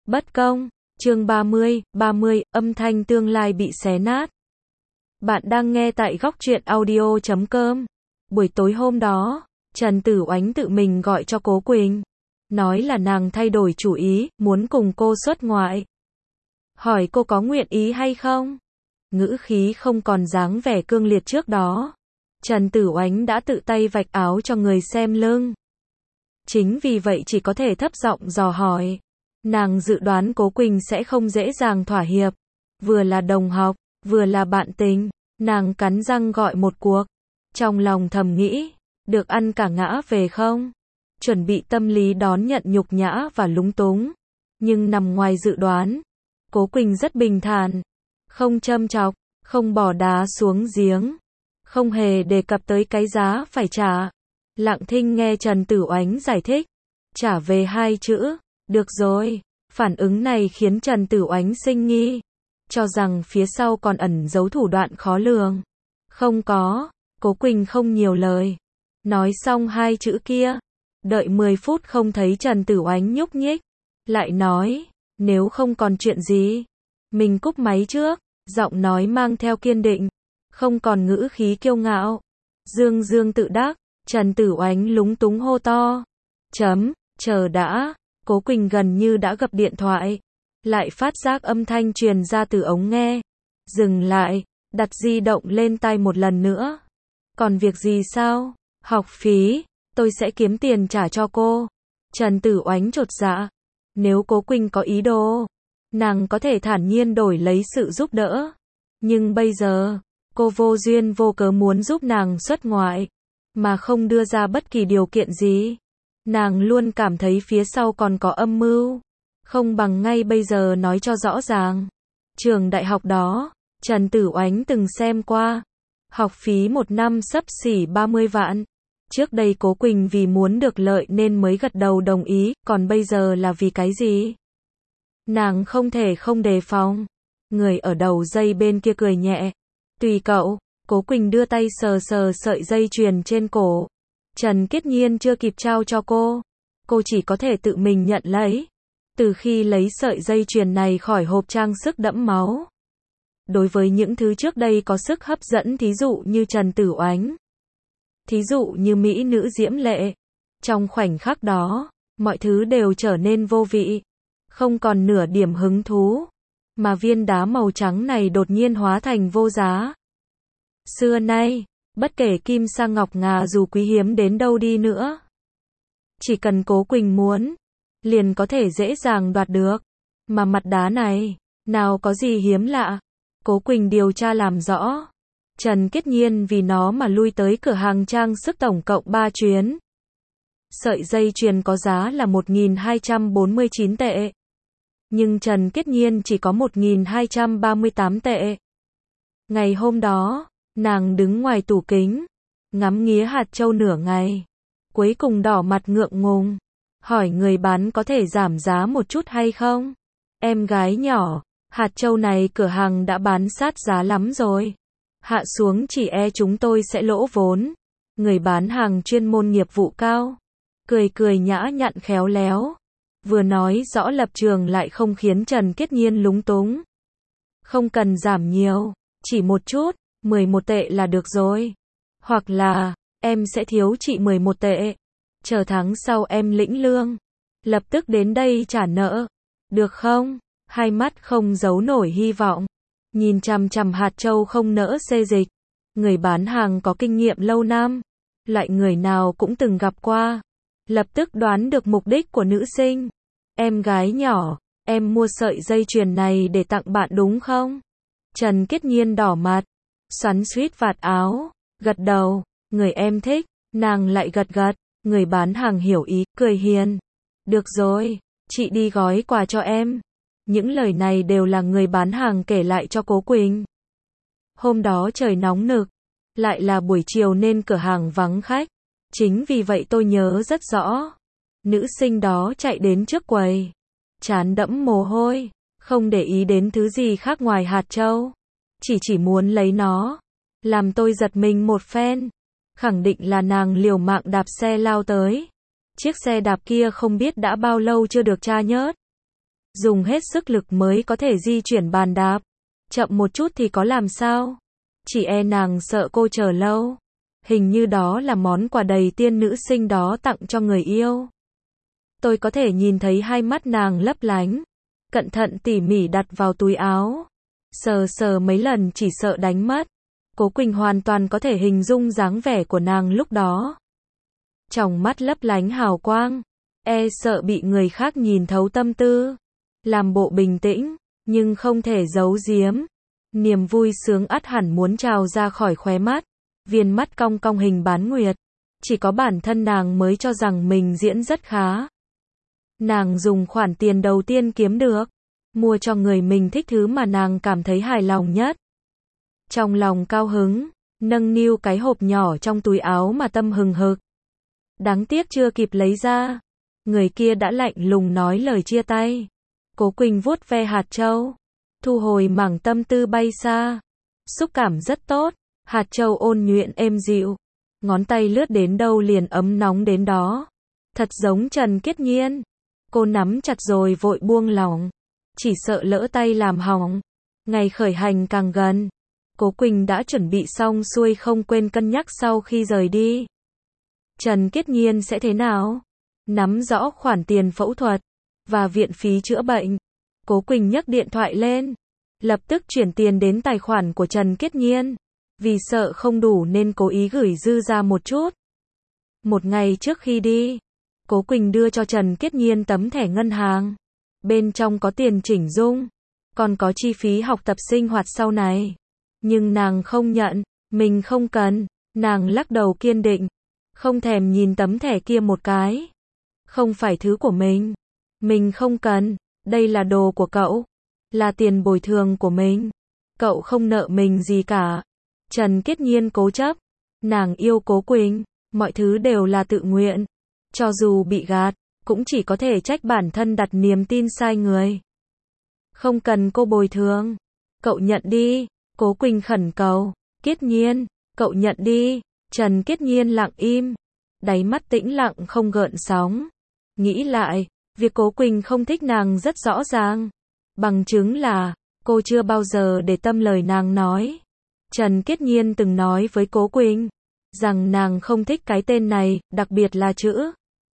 Bất công, chương 30, âm thanh tương lai bị xé nát. Bạn đang nghe tại góc truyện audio.com. Buổi tối hôm đó, Trần Tử Oánh tự mình gọi cho Cố Quỳnh. Nói là nàng thay đổi chủ ý, muốn cùng cô xuất ngoại. Hỏi cô có nguyện ý hay không? Ngữ khí không còn dáng vẻ cương liệt trước đó. Trần Tử Oánh đã tự tay vạch áo cho người xem lưng. Chính vì vậy chỉ có thể thấp giọng dò hỏi. Nàng dự đoán Cố Quỳnh sẽ không dễ dàng thỏa hiệp. Vừa là đồng học, vừa là bạn tình. Nàng cắn răng gọi một cuộc. Trong lòng thầm nghĩ, được ăn cả ngã về không? Chuẩn bị tâm lý đón nhận nhục nhã và lúng túng. Nhưng nằm ngoài dự đoán. Cố Quỳnh rất bình thản. Không châm chọc, không bỏ đá xuống giếng. Không hề đề cập tới cái giá phải trả. Lặng thinh nghe Trần Tử Oánh giải thích. Trả về 2 chữ. Được rồi. Phản ứng này khiến Trần Tử Oánh sinh nghi. Cho rằng phía sau còn ẩn giấu thủ đoạn khó lường. Không có. Cố Quỳnh không nhiều lời. Nói xong 2 chữ kia. Đợi 10 phút không thấy Trần Tử Oánh nhúc nhích. Lại nói. Nếu không còn chuyện gì. Mình cúp máy trước. Giọng nói mang theo kiên định. Không còn ngữ khí kiêu ngạo. Dương dương tự đắc. Trần Tử Oánh lúng túng hô to. Chờ đã. Cố Quỳnh gần như đã gập điện thoại. Lại phát giác âm thanh truyền ra từ ống nghe. Dừng lại. Đặt di động lên tai một lần nữa. Còn việc gì sao? Học phí. Tôi sẽ kiếm tiền trả cho cô. Trần Tử Oánh chột dạ. Nếu Cố Quỳnh có ý đồ, nàng có thể thản nhiên đổi lấy sự giúp đỡ. Nhưng bây giờ, cô vô duyên vô cớ muốn giúp nàng xuất ngoại, mà không đưa ra bất kỳ điều kiện gì. Nàng luôn cảm thấy phía sau còn có âm mưu. Không bằng ngay bây giờ nói cho rõ ràng. Trường đại học đó, Trần Tử Oánh từng xem qua. Học phí 1 năm xấp xỉ 30 vạn. Trước đây Cố Quỳnh vì muốn được lợi nên mới gật đầu đồng ý, còn bây giờ là vì cái gì? Nàng không thể không đề phòng. Người ở đầu dây bên kia cười nhẹ. Tùy cậu. Cố Quỳnh đưa tay sờ sợi dây chuyền trên cổ. Trần Kiết Nhiên chưa kịp trao cho cô. Cô chỉ có thể tự mình nhận lấy. Từ khi lấy sợi dây chuyền này khỏi hộp trang sức đẫm máu. Đối với những thứ trước đây có sức hấp dẫn, thí dụ như Trần Tử Oánh, thí dụ như mỹ nữ diễm lệ, trong khoảnh khắc đó, mọi thứ đều trở nên vô vị, không còn nửa điểm hứng thú, mà viên đá màu trắng này đột nhiên hóa thành vô giá. Xưa nay, bất kể kim sa ngọc ngà dù quý hiếm đến đâu đi nữa, chỉ cần Cố Quỳnh muốn, liền có thể dễ dàng đoạt được. Mà mặt đá này, nào có gì hiếm lạ. Cố Quỳnh điều tra làm rõ. Trần Kiết Nhiên vì nó mà lui tới cửa hàng trang sức tổng cộng 3 chuyến. Sợi dây chuyền có giá là 1.249 tệ. Nhưng Trần Kiết Nhiên chỉ có 1.238 tệ. Ngày hôm đó, nàng đứng ngoài tủ kính, ngắm nghía hạt châu nửa ngày. Cuối cùng đỏ mặt ngượng ngùng, hỏi người bán có thể giảm giá một chút hay không? Em gái nhỏ, hạt châu này cửa hàng đã bán sát giá lắm rồi. Hạ xuống chỉ e chúng tôi sẽ lỗ vốn. Người bán hàng chuyên môn nghiệp vụ cao. Cười nhã nhặn khéo léo. Vừa nói rõ lập trường lại không khiến Trần Kiết Nhiên lúng túng. Không cần giảm nhiều, chỉ một chút, 11 tệ là được rồi. Hoặc là, em sẽ thiếu chị 11 tệ. Chờ tháng sau em lĩnh lương. Lập tức đến đây trả nợ. Được không? Hai mắt không giấu nổi hy vọng. Nhìn chằm chằm hạt châu không nỡ xê dịch. Người bán hàng có kinh nghiệm lâu năm. Loại người nào cũng từng gặp qua. Lập tức đoán được mục đích của nữ sinh. Em gái nhỏ, em mua sợi dây chuyền này để tặng bạn đúng không? Trần Kiết Nhiên đỏ mặt. Xoắn xuýt vạt áo. Gật đầu. Người em thích. Nàng lại gật gật. Người bán hàng hiểu ý, cười hiền. Được rồi, chị đi gói quà cho em. Những lời này đều là người bán hàng kể lại cho Cố Quỳnh. Hôm đó trời nóng nực, lại là buổi chiều nên cửa hàng vắng khách. Chính vì vậy tôi nhớ rất rõ. Nữ sinh đó chạy đến trước quầy, trán đẫm mồ hôi, không để ý đến thứ gì khác ngoài hạt châu. Chỉ muốn lấy nó. Làm tôi giật mình một phen. Khẳng định là nàng liều mạng đạp xe lao tới. Chiếc xe đạp kia không biết đã bao lâu chưa được tra nhớt. dùng hết sức lực mới có thể di chuyển bàn đạp. Chậm một chút thì có làm sao? Chỉ e nàng sợ cô chờ lâu. Hình như đó là món quà đầy tiên nữ sinh đó tặng cho người yêu. Tôi có thể nhìn thấy hai mắt nàng lấp lánh, cẩn thận tỉ mỉ đặt vào túi áo. Sờ sờ mấy lần chỉ sợ đánh mất. Cố Quỳnh hoàn toàn có thể hình dung dáng vẻ của nàng lúc đó. Tròng mắt lấp lánh hào quang, e sợ bị người khác nhìn thấu tâm tư. Làm bộ bình tĩnh, nhưng không thể giấu giếm. Niềm vui sướng ắt hẳn muốn trào ra khỏi khóe mắt. Viên mắt cong cong hình bán nguyệt. Chỉ có bản thân nàng mới cho rằng mình diễn rất khá. Nàng dùng khoản tiền đầu tiên kiếm được, mua cho người mình thích thứ mà nàng cảm thấy hài lòng nhất. Trong lòng cao hứng, nâng niu cái hộp nhỏ trong túi áo mà tâm hừng hực. Đáng tiếc chưa kịp lấy ra, người kia đã lạnh lùng nói lời chia tay. Cố Quỳnh vuốt ve hạt châu, thu hồi mảng tâm tư bay xa. Xúc cảm rất tốt, hạt châu ôn nhuyễn êm dịu, ngón tay lướt đến đâu liền ấm nóng đến đó. Thật giống Trần Kiết Nhiên. Cô nắm chặt rồi vội buông lỏng, chỉ sợ lỡ tay làm hỏng. Ngày khởi hành càng gần, Cố Quỳnh đã chuẩn bị xong xuôi không quên cân nhắc sau khi rời đi. Trần Kiết Nhiên sẽ thế nào? Nắm rõ khoản tiền phẫu thuật và viện phí chữa bệnh. Cố Quỳnh nhấc điện thoại lên, lập tức chuyển tiền đến tài khoản của Trần Kiết Nhiên. Vì sợ không đủ nên cố ý gửi dư ra một chút. Một ngày trước khi đi, Cố Quỳnh đưa cho Trần Kiết Nhiên tấm thẻ ngân hàng. Bên trong có tiền chỉnh dung, còn có chi phí học tập sinh hoạt sau này. Nhưng nàng không nhận, mình không cần. Nàng lắc đầu kiên định, không thèm nhìn tấm thẻ kia một cái. Không phải thứ của mình không cần, đây là đồ của cậu, là tiền bồi thường của mình. Cậu không nợ mình gì cả. Trần Kiết Nhiên cố chấp, nàng yêu Cố Quỳnh, mọi thứ đều là tự nguyện. Cho dù bị gạt, cũng chỉ có thể trách bản thân đặt niềm tin sai người. Không cần cô bồi thường, cậu nhận đi. Cố Quỳnh khẩn cầu. Kiết Nhiên, cậu nhận đi. Trần Kiết Nhiên lặng im, đáy mắt tĩnh lặng không gợn sóng. Nghĩ lại, việc Cố Quỳnh không thích nàng rất rõ ràng. Bằng chứng là, cô chưa bao giờ để tâm lời nàng nói. Trần Kiết Nhiên từng nói với Cố Quỳnh rằng nàng không thích cái tên này, đặc biệt là chữ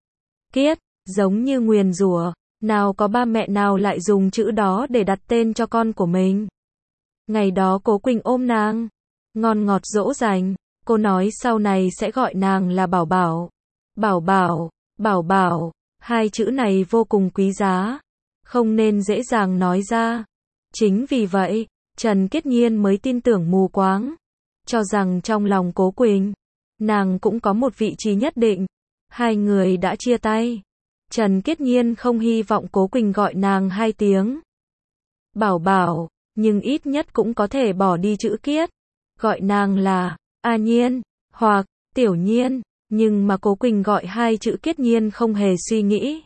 Kiết, giống như nguyền rủa. Nào có ba mẹ nào lại dùng chữ đó để đặt tên cho con của mình. Ngày đó Cố Quỳnh ôm nàng, ngon ngọt dỗ dành. Cô nói sau này sẽ gọi nàng là Bảo Bảo. Bảo Bảo, Bảo Bảo, hai chữ này vô cùng quý giá, không nên dễ dàng nói ra. Chính vì vậy, Trần Kiết Nhiên mới tin tưởng mù quáng, cho rằng trong lòng Cố Quỳnh, nàng cũng có một vị trí nhất định. Hai người đã chia tay. Trần Kiết Nhiên không hy vọng Cố Quỳnh gọi nàng hai tiếng Bảo Bảo, nhưng ít nhất cũng có thể bỏ đi chữ Kiết, gọi nàng là A Nhiên, hoặc Tiểu Nhiên, nhưng mà Cố Quỳnh gọi hai chữ Kiết Nhiên không hề suy nghĩ.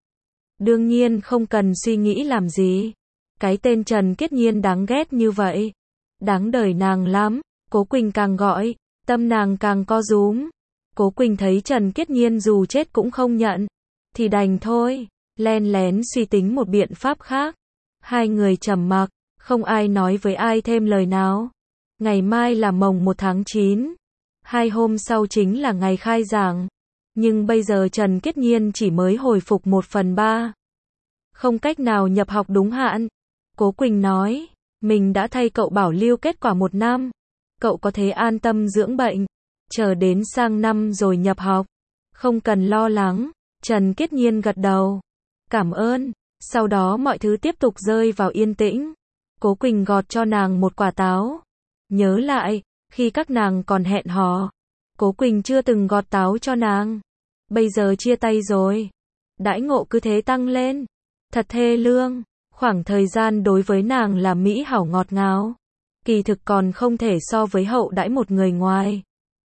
Đương nhiên không cần suy nghĩ làm gì. Cái tên Trần Kiết Nhiên đáng ghét như vậy, đáng đời nàng lắm. Cố Quỳnh càng gọi, tâm nàng càng co rúm. Cố Quỳnh thấy Trần Kiết Nhiên dù chết cũng không nhận, thì đành thôi, len lén suy tính một biện pháp khác. Hai người trầm mặc, không ai nói với ai thêm lời nào. Ngày mai là mồng 1 tháng 9, 2 hôm sau chính là ngày khai giảng. Nhưng bây giờ Trần Kiết Nhiên chỉ mới hồi phục 1/3. Không cách nào nhập học đúng hạn. Cố Quỳnh nói, mình đã thay cậu bảo lưu kết quả 1 năm. Cậu có thể an tâm dưỡng bệnh, chờ đến sang năm rồi nhập học. Không cần lo lắng. Trần Kiết Nhiên gật đầu. Cảm ơn. Sau đó mọi thứ tiếp tục rơi vào yên tĩnh. Cố Quỳnh gọt cho nàng một quả táo. Nhớ lại, khi các nàng còn hẹn hò, Cố Quỳnh chưa từng gọt táo cho nàng. Bây giờ chia tay rồi, đãi ngộ cứ thế tăng lên. Thật thê lương. Khoảng thời gian đối với nàng là mỹ hảo ngọt ngào. Kỳ thực còn không thể so với hậu đãi một người ngoài.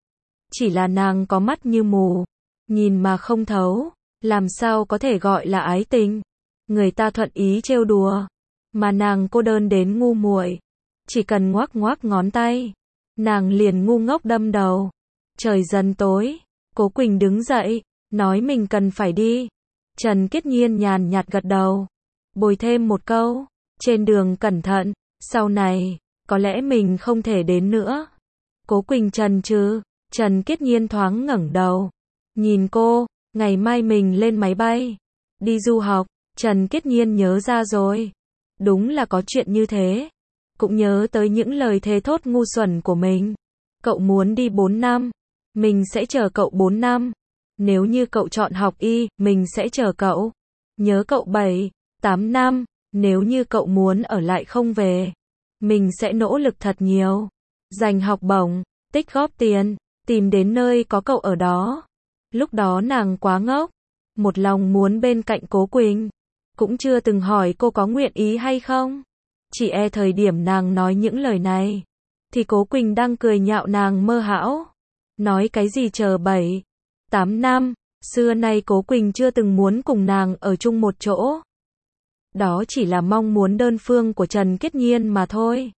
Chỉ là nàng có mắt như mù, nhìn mà không thấu, làm sao có thể gọi là ái tình. Người ta thuận ý trêu đùa, mà nàng cô đơn đến ngu muội. Chỉ cần ngoắc ngoắc ngón tay, nàng liền ngu ngốc đâm đầu. Trời dần tối, Cố Quỳnh đứng dậy, nói mình cần phải đi. Trần Kiết Nhiên nhàn nhạt gật đầu. Bồi thêm một câu, trên đường cẩn thận, sau này, có lẽ mình không thể đến nữa. Cố Quỳnh chần chừ, Trần Kiết Nhiên thoáng ngẩng đầu, nhìn cô, ngày mai mình lên máy bay, đi du học. Trần Kiết Nhiên nhớ ra rồi, đúng là có chuyện như thế, cũng nhớ tới những lời thề thốt ngu xuẩn của mình. Cậu muốn đi 4 năm, mình sẽ chờ cậu 4 năm. Nếu như cậu chọn học y, mình sẽ chờ cậu. Nhớ cậu 7, 8 năm, nếu như cậu muốn ở lại không về, mình sẽ nỗ lực thật nhiều, giành học bổng, tích góp tiền, tìm đến nơi có cậu ở đó. Lúc đó nàng quá ngốc, một lòng muốn bên cạnh Cố Quỳnh, cũng chưa từng hỏi cô có nguyện ý hay không. Chỉ e thời điểm nàng nói những lời này, thì Cố Quỳnh đang cười nhạo nàng mơ hão. Nói cái gì chờ 7, 8 năm, xưa nay Cố Quỳnh chưa từng muốn cùng nàng ở chung một chỗ. Đó chỉ là mong muốn đơn phương của Trần Kiết Nhiên mà thôi.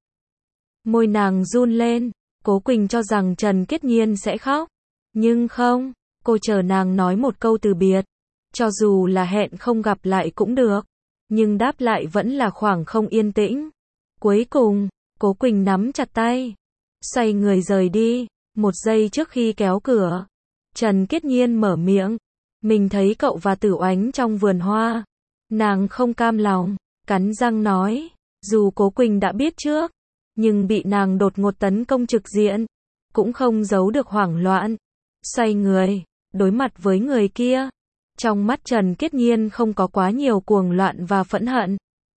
Môi nàng run lên, Cố Quỳnh cho rằng Trần Kiết Nhiên sẽ khóc. Nhưng không, cô chờ nàng nói một câu từ biệt. Cho dù là hẹn không gặp lại cũng được. Nhưng đáp lại vẫn là khoảng không yên tĩnh. Cuối cùng, Cố Quỳnh nắm chặt tay, xoay người rời đi. Một giây trước khi kéo cửa, Trần Kiết Nhiên mở miệng. Mình thấy cậu và Tử Oánh trong vườn hoa. Nàng không cam lòng, cắn răng nói. Dù Cố Quỳnh đã biết trước, nhưng bị nàng đột ngột tấn công trực diện, cũng không giấu được hoảng loạn. Xoay người, đối mặt với người kia. Trong mắt Trần Kiết Nhiên không có quá nhiều cuồng loạn và phẫn hận.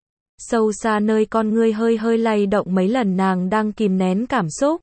Sâu xa nơi con ngươi hơi hơi lay động mấy lần, nàng đang kìm nén cảm xúc.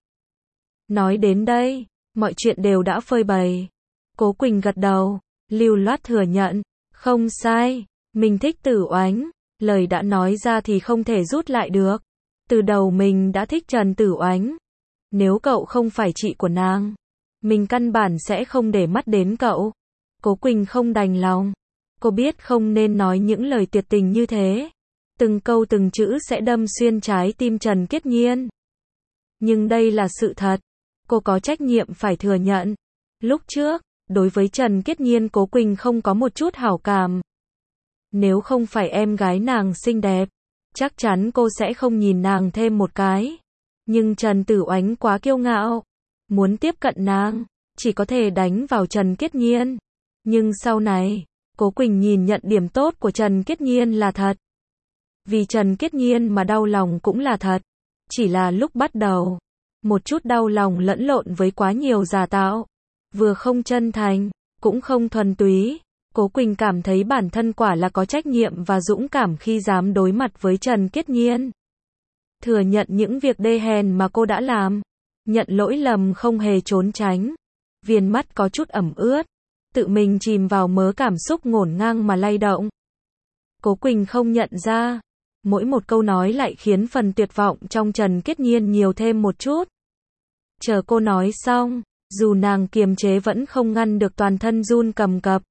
Nói đến đây, mọi chuyện đều đã phơi bày. Cố Quỳnh gật đầu, lưu loát thừa nhận. Không sai, mình thích Tử Oánh. Lời đã nói ra thì không thể rút lại được. Từ đầu mình đã thích Trần Tử Oánh. Nếu cậu không phải chị của nàng, mình căn bản sẽ không để mắt đến cậu. Cố Quỳnh không đành lòng. Cô biết không nên nói những lời tuyệt tình như thế. Từng câu từng chữ sẽ đâm xuyên trái tim Trần Kiết Nhiên. Nhưng đây là sự thật. Cô có trách nhiệm phải thừa nhận. Lúc trước, đối với Trần Kiết Nhiên Cố Quỳnh không có một chút hảo cảm. Nếu không phải em gái nàng xinh đẹp, chắc chắn cô sẽ không nhìn nàng thêm một cái. Nhưng Trần Tử Oánh quá kiêu ngạo. Muốn tiếp cận nàng, chỉ có thể đánh vào Trần Kiết Nhiên. Nhưng sau này, Cố Quỳnh nhìn nhận điểm tốt của Trần Kiết Nhiên là thật. Vì Trần Kiết Nhiên mà đau lòng cũng là thật. Chỉ là lúc bắt đầu, một chút đau lòng lẫn lộn với quá nhiều giả tạo. Vừa không chân thành, cũng không thuần túy. Cố Quỳnh cảm thấy bản thân quả là có trách nhiệm và dũng cảm khi dám đối mặt với Trần Kiết Nhiên. Thừa nhận những việc đê hèn mà cô đã làm. Nhận lỗi lầm không hề trốn tránh. Viền mắt có chút ẩm ướt. Tự mình chìm vào mớ cảm xúc ngổn ngang mà lay động. Cố Quỳnh không nhận ra. Mỗi một câu nói lại khiến phần tuyệt vọng trong Trần Kiết Nhiên nhiều thêm một chút. Chờ cô nói xong, dù nàng kiềm chế vẫn không ngăn được toàn thân run cầm cập.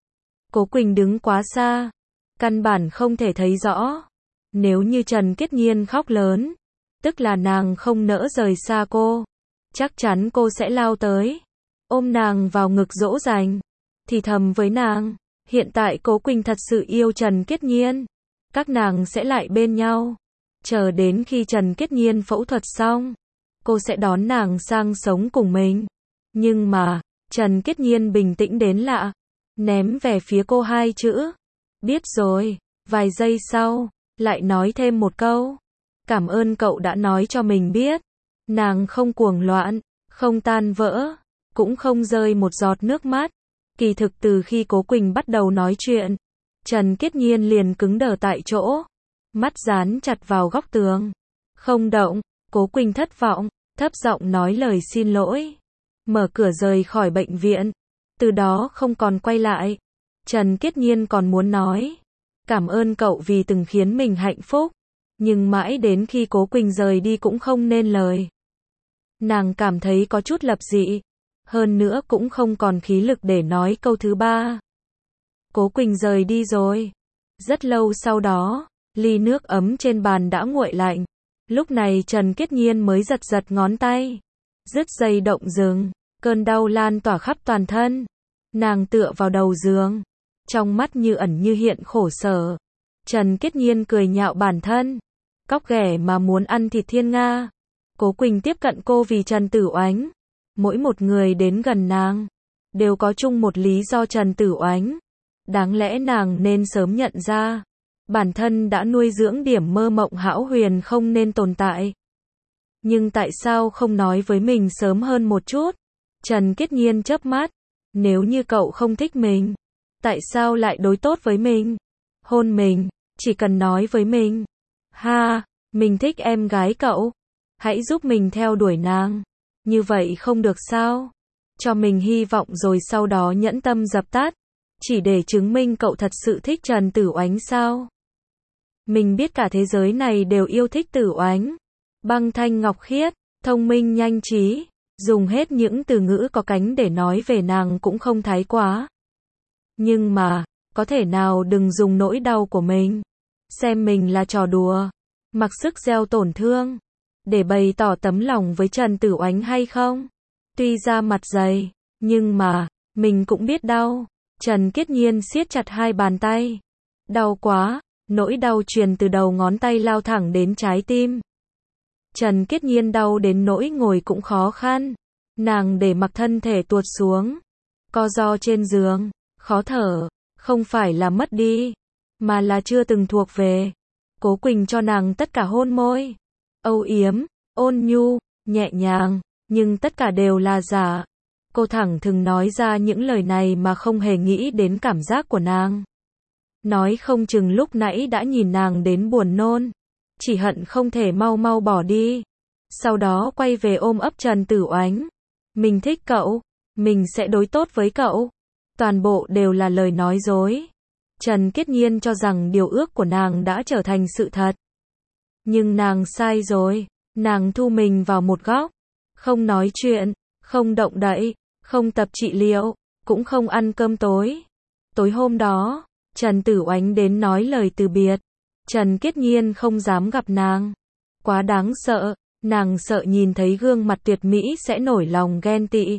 Cố Quỳnh đứng quá xa, căn bản không thể thấy rõ. Nếu như Trần Kiết Nhiên khóc lớn, tức là nàng không nỡ rời xa cô. Chắc chắn cô sẽ lao tới, ôm nàng vào ngực dỗ dành, thì thầm với nàng. Hiện tại Cố Quỳnh thật sự yêu Trần Kiết Nhiên. Các nàng sẽ lại bên nhau. Chờ đến khi Trần Kiết Nhiên phẫu thuật xong, cô sẽ đón nàng sang sống cùng mình. Nhưng mà, Trần Kiết Nhiên bình tĩnh đến lạ. Ném về phía cô 2 chữ. Biết rồi. Vài giây sau, lại nói thêm một câu. Cảm ơn cậu đã nói cho mình biết. Nàng không cuồng loạn, không tan vỡ, cũng không rơi một giọt nước mắt. Kỳ thực từ khi Cố Quỳnh bắt đầu nói chuyện, Trần Kiết Nhiên liền cứng đờ tại chỗ. Mắt dán chặt vào góc tường. Không động. Cố Quỳnh thất vọng, thấp giọng nói lời xin lỗi. Mở cửa rời khỏi bệnh viện. Từ đó không còn quay lại. Trần Kiết Nhiên còn muốn nói. Cảm ơn cậu vì từng khiến mình hạnh phúc. Nhưng mãi đến khi Cố Quỳnh rời đi cũng không nên lời. Nàng cảm thấy có chút lập dị. Hơn nữa cũng không còn khí lực để nói câu thứ 3. Cố Quỳnh rời đi rồi. Rất lâu sau đó, ly nước ấm trên bàn đã nguội lạnh. Lúc này Trần Kiết Nhiên mới giật giật ngón tay. Dứt dây động dừng. Cơn đau lan tỏa khắp toàn thân. Nàng tựa vào đầu giường. Trong mắt như ẩn như hiện khổ sở. Trần Kiết Nhiên cười nhạo bản thân. Cóc ghẻ mà muốn ăn thịt thiên nga. Cố Quỳnh tiếp cận cô vì Trần Tử Oánh. Mỗi một người đến gần nàng, đều có chung một lý do Trần Tử Oánh. Đáng lẽ nàng nên sớm nhận ra. Bản thân đã nuôi dưỡng điểm mơ mộng hão huyền không nên tồn tại. Nhưng tại sao không nói với mình sớm hơn một chút? Trần Kiết Nhiên chớp mắt. Nếu như cậu không thích mình, tại sao lại đối tốt với mình? Hôn mình, chỉ cần nói với mình. Ha, mình thích em gái cậu. Hãy giúp mình theo đuổi nàng. Như vậy không được sao? Cho mình hy vọng rồi sau đó nhẫn tâm dập tắt. Chỉ để chứng minh cậu thật sự thích Trần Tử Oánh sao? Mình biết cả thế giới này đều yêu thích Tử Oánh. Băng thanh ngọc khiết, thông minh nhanh trí. Dùng hết những từ ngữ có cánh để nói về nàng cũng không thái quá. Nhưng mà, có thể nào đừng dùng nỗi đau của mình, xem mình là trò đùa, mặc sức gieo tổn thương, để bày tỏ tấm lòng với Trần Tử Oánh hay không? Tuy ra mặt dày, nhưng mà, mình cũng biết đau. Trần Kiết Nhiên siết chặt hai bàn tay. Đau quá, nỗi đau truyền từ đầu ngón tay lao thẳng đến trái tim. Trần Kiết Nhiên đau đến nỗi ngồi cũng khó khăn. Nàng để mặc thân thể tuột xuống, co ro trên giường, khó thở, không phải là mất đi, mà là chưa từng thuộc về. Cố Quỳnh cho nàng tất cả hôn môi, âu yếm, ôn nhu, nhẹ nhàng, nhưng tất cả đều là giả. Cô thẳng thừng nói ra những lời này mà không hề nghĩ đến cảm giác của nàng. Nói không chừng lúc nãy đã nhìn nàng đến buồn nôn, chỉ hận không thể mau mau bỏ đi. Sau đó quay về ôm ấp Trần Tử Oánh. Mình thích cậu, mình sẽ đối tốt với cậu. Toàn bộ đều là lời nói dối. Trần Kiết Nhiên cho rằng điều ước của nàng đã trở thành sự thật. Nhưng nàng sai rồi. Nàng thu mình vào một góc. Không nói chuyện, không động đậy, không tập trị liệu, cũng không ăn cơm tối. Tối hôm đó, Trần Tử Oánh đến nói lời từ biệt. Trần Kiết Nhiên không dám gặp nàng. Quá đáng sợ. Nàng sợ nhìn thấy gương mặt tuyệt mỹ sẽ nổi lòng ghen tị.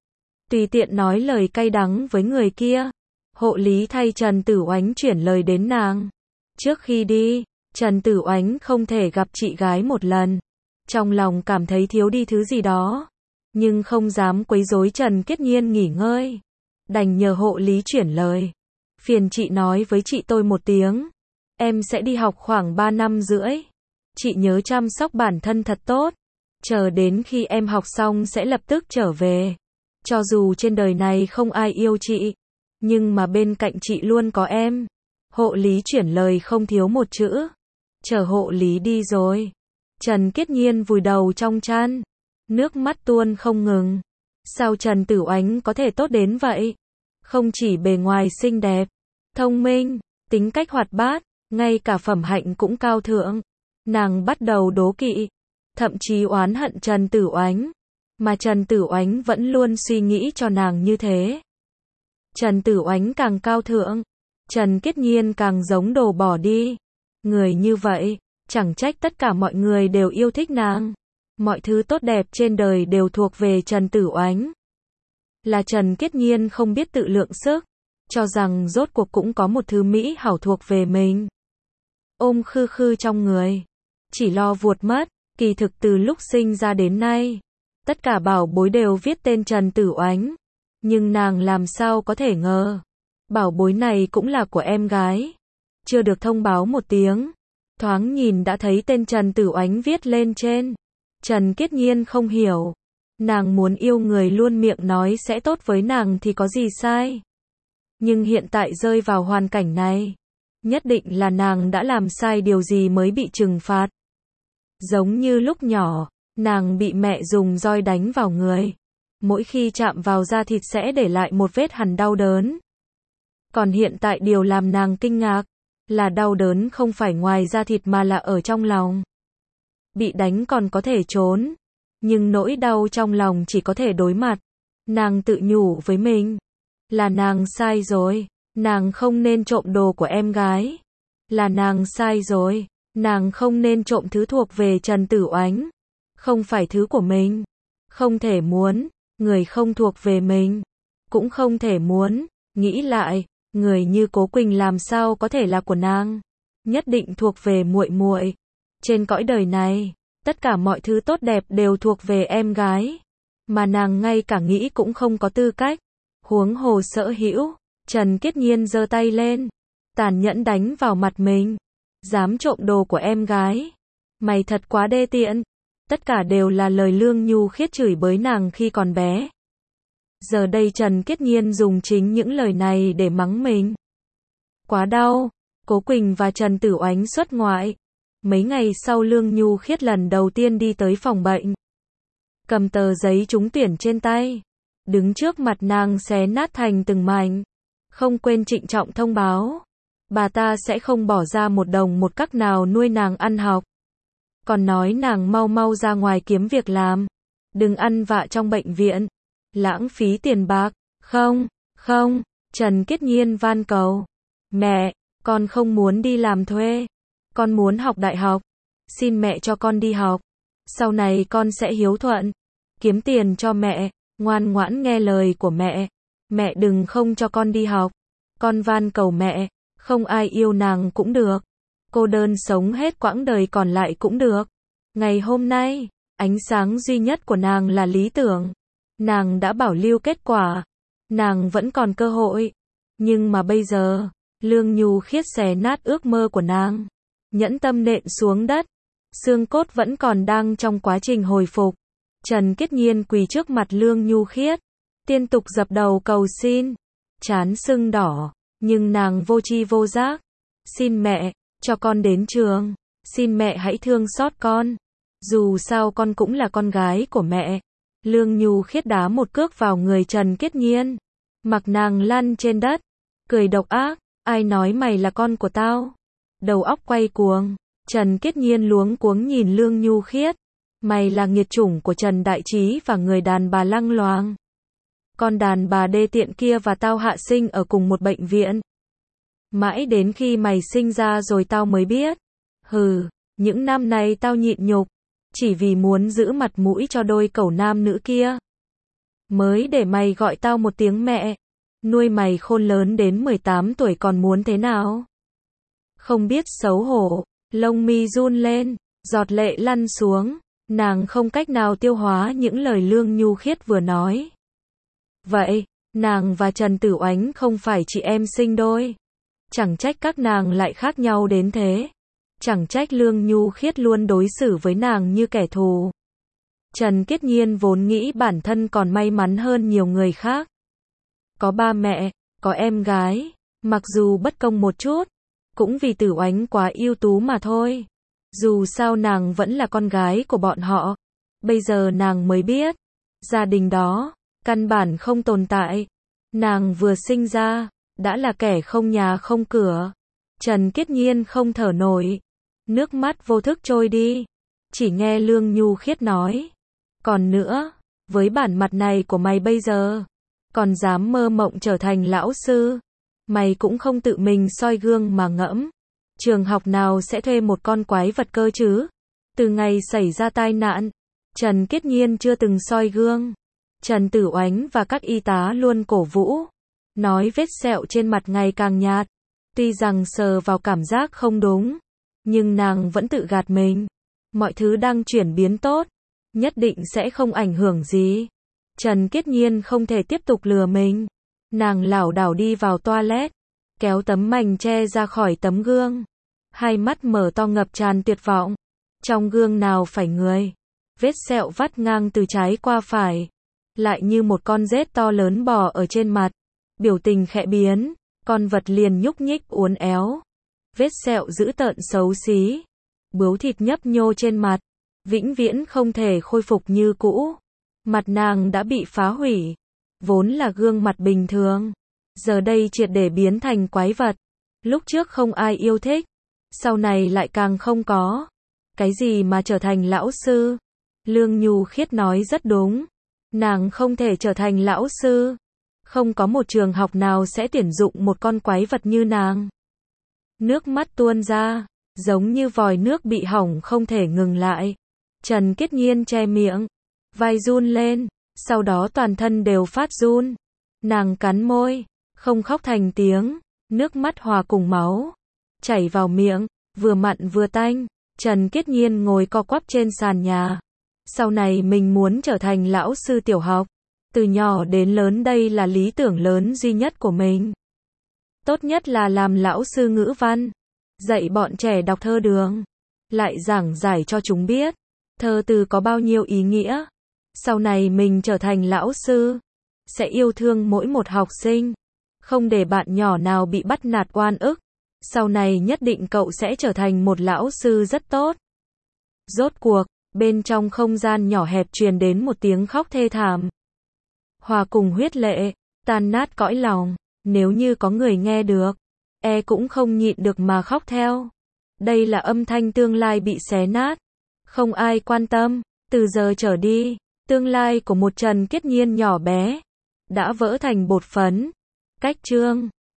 Tùy tiện nói lời cay đắng với người kia. Hộ lý thay Trần Tử Oánh chuyển lời đến nàng. Trước khi đi, Trần Tử Oánh không thể gặp chị gái một lần. Trong lòng cảm thấy thiếu đi thứ gì đó. Nhưng không dám quấy rối Trần Kiết Nhiên nghỉ ngơi. Đành nhờ hộ lý chuyển lời. Phiền chị nói với chị tôi một tiếng. Em sẽ đi học khoảng 3 năm rưỡi. Chị nhớ chăm sóc bản thân thật tốt. Chờ đến khi em học xong sẽ lập tức trở về. Cho dù trên đời này không ai yêu chị, nhưng mà bên cạnh chị luôn có em. Hộ lý chuyển lời không thiếu một chữ. Chờ hộ lý đi rồi. Trần Kiết Nhiên vùi đầu trong chăn. Nước mắt tuôn không ngừng. Sao Trần Tử Oánh có thể tốt đến vậy? Không chỉ bề ngoài xinh đẹp, thông minh, tính cách hoạt bát, ngay cả phẩm hạnh cũng cao thượng. Nàng bắt đầu đố kỵ, thậm chí oán hận Trần Tử Oánh. Mà Trần Tử Oánh vẫn luôn suy nghĩ cho nàng như thế. Trần Tử Oánh càng cao thượng, Trần Kiết Nhiên càng giống đồ bỏ đi. Người như vậy, chẳng trách tất cả mọi người đều yêu thích nàng. Mọi thứ tốt đẹp trên đời đều thuộc về Trần Tử Oánh. Là Trần Kiết Nhiên không biết tự lượng sức, cho rằng rốt cuộc cũng có một thứ mỹ hảo thuộc về mình. Ôm khư khư trong người, chỉ lo vuột mất. Kỳ thực từ lúc sinh ra đến nay, tất cả bảo bối đều viết tên Trần Tử Oánh. Nhưng nàng làm sao có thể ngờ, bảo bối này cũng là của em gái. Chưa được thông báo một tiếng, thoáng nhìn đã thấy tên Trần Tử Oánh viết lên trên. Trần Kiết Nhiên không hiểu. Nàng muốn yêu người luôn miệng nói sẽ tốt với nàng thì có gì sai. Nhưng hiện tại rơi vào hoàn cảnh này, nhất định là nàng đã làm sai điều gì mới bị trừng phạt. Giống như lúc nhỏ, nàng bị mẹ dùng roi đánh vào người. Mỗi khi chạm vào da thịt sẽ để lại một vết hằn đau đớn. Còn hiện tại điều làm nàng kinh ngạc, là đau đớn không phải ngoài da thịt mà là ở trong lòng. Bị đánh còn có thể trốn, nhưng nỗi đau trong lòng chỉ có thể đối mặt. Nàng tự nhủ với mình, là nàng sai rồi, nàng không nên trộm đồ của em gái. Là nàng sai rồi, nàng không nên trộm thứ thuộc về Trần Tử Oánh. Không phải thứ của mình. Không thể muốn, người không thuộc về mình. Cũng không thể muốn, nghĩ lại, người như Cố Quỳnh làm sao có thể là của nàng. nhất định thuộc về muội muội. Trên cõi đời này, tất cả mọi thứ tốt đẹp đều thuộc về em gái, mà nàng ngay cả nghĩ cũng không có tư cách. Huống hồ sở hữu. Trần Kiết Nhiên giơ tay lên, tàn nhẫn đánh vào mặt mình. Dám trộm đồ của em gái, mày thật quá đê tiện. Tất cả đều là lời Lương Nhu Khiết chửi bới nàng khi còn bé. Giờ đây Trần Kiết Nhiên dùng chính những lời này để mắng mình. Quá đau. Cố Quỳnh và Trần Tử Oánh xuất ngoại. Mấy ngày sau Lương Nhu Khiết lần đầu tiên đi tới phòng bệnh. Cầm tờ giấy trúng tuyển trên tay, đứng trước mặt nàng xé nát thành từng mảnh. Không quên trịnh trọng thông báo, bà ta sẽ không bỏ ra một đồng một cắc nào nuôi nàng ăn học. Còn nói nàng mau mau ra ngoài kiếm việc làm, đừng ăn vạ trong bệnh viện, lãng phí tiền bạc. Không, không, Trần Kiết Nhiên van cầu. Mẹ, con không muốn đi làm thuê, con muốn học đại học. Xin mẹ cho con đi học, sau này con sẽ hiếu thuận, kiếm tiền cho mẹ, ngoan ngoãn nghe lời của mẹ. Mẹ đừng không cho con đi học. Con van cầu mẹ, không ai yêu nàng cũng được. Cô đơn sống hết quãng đời còn lại cũng được. Ngày hôm nay, ánh sáng duy nhất của nàng là lý tưởng. Nàng đã bảo lưu kết quả. Nàng vẫn còn cơ hội. Nhưng mà bây giờ, Lương Nhu Khiết xé nát ước mơ của nàng. Nhẫn tâm nện xuống đất. Xương cốt vẫn còn đang trong quá trình hồi phục. Trần Kiết Nhiên quỳ trước mặt Lương Nhu Khiết, liên tục dập đầu cầu xin, trán sưng đỏ, nhưng nàng vô tri vô giác. Xin mẹ, cho con đến trường, xin mẹ hãy thương xót con, dù sao con cũng là con gái của mẹ. Lương Nhu Khiết đá một cước vào người Trần Kiết Nhiên, mặc nàng lăn trên đất, cười độc ác, ai nói mày là con của tao? Đầu óc quay cuồng, Trần Kiết Nhiên luống cuống nhìn Lương Nhu Khiết, mày là nghiệt chủng của Trần Đại Trí và người đàn bà lăng loàng. Con đàn bà đê tiện kia và tao hạ sinh ở cùng một bệnh viện. Mãi đến khi mày sinh ra rồi tao mới biết. Hừ, những năm này tao nhịn nhục, chỉ vì muốn giữ mặt mũi cho đôi cẩu nam nữ kia. Mới để mày gọi tao một tiếng mẹ. Nuôi mày khôn lớn đến 18 tuổi còn muốn thế nào? Không biết xấu hổ, lông mi run lên, giọt lệ lăn xuống. Nàng không cách nào tiêu hóa những lời Lương Nhu Khiết vừa nói. Vậy, nàng và Trần Tử Oánh không phải chị em sinh đôi. Chẳng trách các nàng lại khác nhau đến thế. Chẳng trách Lương Nhu Khiết luôn đối xử với nàng như kẻ thù. Trần Kiết Nhiên vốn nghĩ bản thân còn may mắn hơn nhiều người khác. Có ba mẹ, có em gái, mặc dù bất công một chút, cũng vì Tử Oánh quá ưu tú mà thôi. Dù sao nàng vẫn là con gái của bọn họ. Bây giờ nàng mới biết, gia đình đó, căn bản không tồn tại. Nàng vừa sinh ra, đã là kẻ không nhà không cửa. Trần Kiết Nhiên không thở nổi. Nước mắt vô thức trôi đi. Chỉ nghe Lương Nhu Khiết nói. Còn nữa, với bản mặt này của mày bây giờ, còn dám mơ mộng trở thành lão sư. Mày cũng không tự mình soi gương mà ngẫm. Trường học nào sẽ thuê một con quái vật cơ chứ? Từ ngày xảy ra tai nạn, Trần Kiết Nhiên chưa từng soi gương. Trần Tử Oánh và các y tá luôn cổ vũ, nói vết sẹo trên mặt ngày càng nhạt. Tuy rằng sờ vào cảm giác không đúng, nhưng nàng vẫn tự gạt mình. Mọi thứ đang chuyển biến tốt, nhất định sẽ không ảnh hưởng gì. Trần Kiết Nhiên không thể tiếp tục lừa mình. Nàng lảo đảo đi vào toilet, kéo tấm mành che ra khỏi tấm gương. Hai mắt mở to ngập tràn tuyệt vọng. Trong gương nào phải người. Vết sẹo vắt ngang từ trái qua phải. Lại như một con rết to lớn bò ở trên mặt. Biểu tình khẽ biến. Con vật liền nhúc nhích uốn éo. Vết sẹo dữ tợn xấu xí. Bướu thịt nhấp nhô trên mặt. Vĩnh viễn không thể khôi phục như cũ. Mặt nàng đã bị phá hủy. Vốn là gương mặt bình thường. Giờ đây triệt để biến thành quái vật. Lúc trước không ai yêu thích. Sau này lại càng không có. Cái gì mà trở thành lão sư? Lương Nhu Khiết nói rất đúng. Nàng không thể trở thành lão sư. Không có một trường học nào sẽ tuyển dụng một con quái vật như nàng. Nước mắt tuôn ra, giống như vòi nước bị hỏng không thể ngừng lại. Trần Kiết Nhiên che miệng, vai run lên, sau đó toàn thân đều phát run. Nàng cắn môi, không khóc thành tiếng, nước mắt hòa cùng máu, chảy vào miệng. Vừa mặn vừa tanh, Trần Kiết Nhiên ngồi co quắp trên sàn nhà. Sau này mình muốn trở thành lão sư tiểu học. Từ nhỏ đến lớn đây là lý tưởng lớn duy nhất của mình. Tốt nhất là làm lão sư ngữ văn. Dạy bọn trẻ đọc thơ đường. Lại giảng giải cho chúng biết. Thơ từ có bao nhiêu ý nghĩa. Sau này mình trở thành lão sư. Sẽ yêu thương mỗi một học sinh. Không để bạn nhỏ nào bị bắt nạt oan ức. Sau này nhất định cậu sẽ trở thành một lão sư rất tốt. Rốt cuộc, bên trong không gian nhỏ hẹp truyền đến một tiếng khóc thê thảm. Hòa cùng huyết lệ, tan nát cõi lòng. Nếu như có người nghe được, cũng không nhịn được mà khóc theo. Đây là âm thanh tương lai bị xé nát. Không ai quan tâm. Từ giờ trở đi, tương lai của một Trần Kiết Nhiên nhỏ bé đã vỡ thành bột phấn. Cách chương